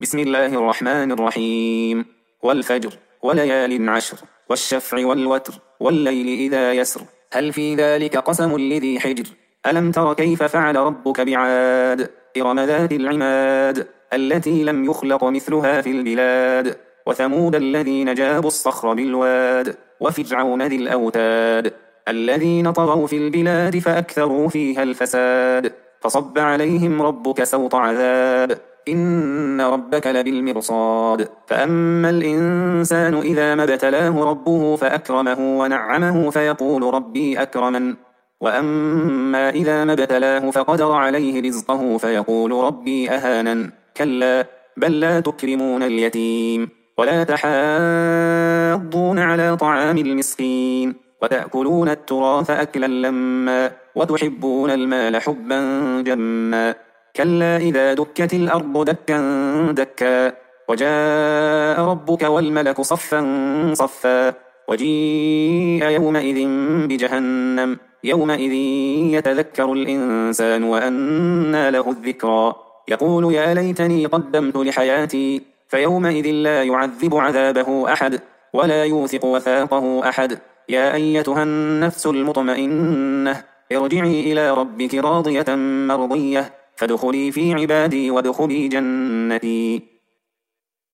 بسم الله الرحمن الرحيم. والفجر وليال عشر والشفع والوتر والليل إذا يسر هل في ذلك قسم لذي حجر ألم تر كيف فعل ربك بعاد إرم ذات العماد التي لم يخلق مثلها في البلاد وثمود الذين جابوا الصخر بالواد وفرعون ذي الأوتاد الذين طغوا في البلاد فأكثروا فيها الفساد فصب عليهم ربك سوط عذاب إن ربك لبالمرصاد فأما الإنسان إذا ما ابتلاه ربه فأكرمه ونعمه فيقول ربي أكرمن وأما إذا ما ابتلاه فقدر عليه رزقه فيقول ربي أهانن كلا بل لا تكرمون اليتيم ولا تحاضون على طعام المسكين وتأكلون التراث أكلا لما وتحبون المال حبا جما كلا إذا دكت الأرض دكا دكا وجاء ربك والملك صفا صفا وجيء يومئذ بجهنم يومئذ يتذكر الإنسان وأنى له الذكرى يقول يا ليتني قدمت لحياتي فيومئذ لا يعذب عذابه أحد ولا يوثق وثاقه أحد يا أيتها النفس المطمئنة ارجعي إلى ربك راضية مرضية فادخلي في عبادي وادخلي جنتي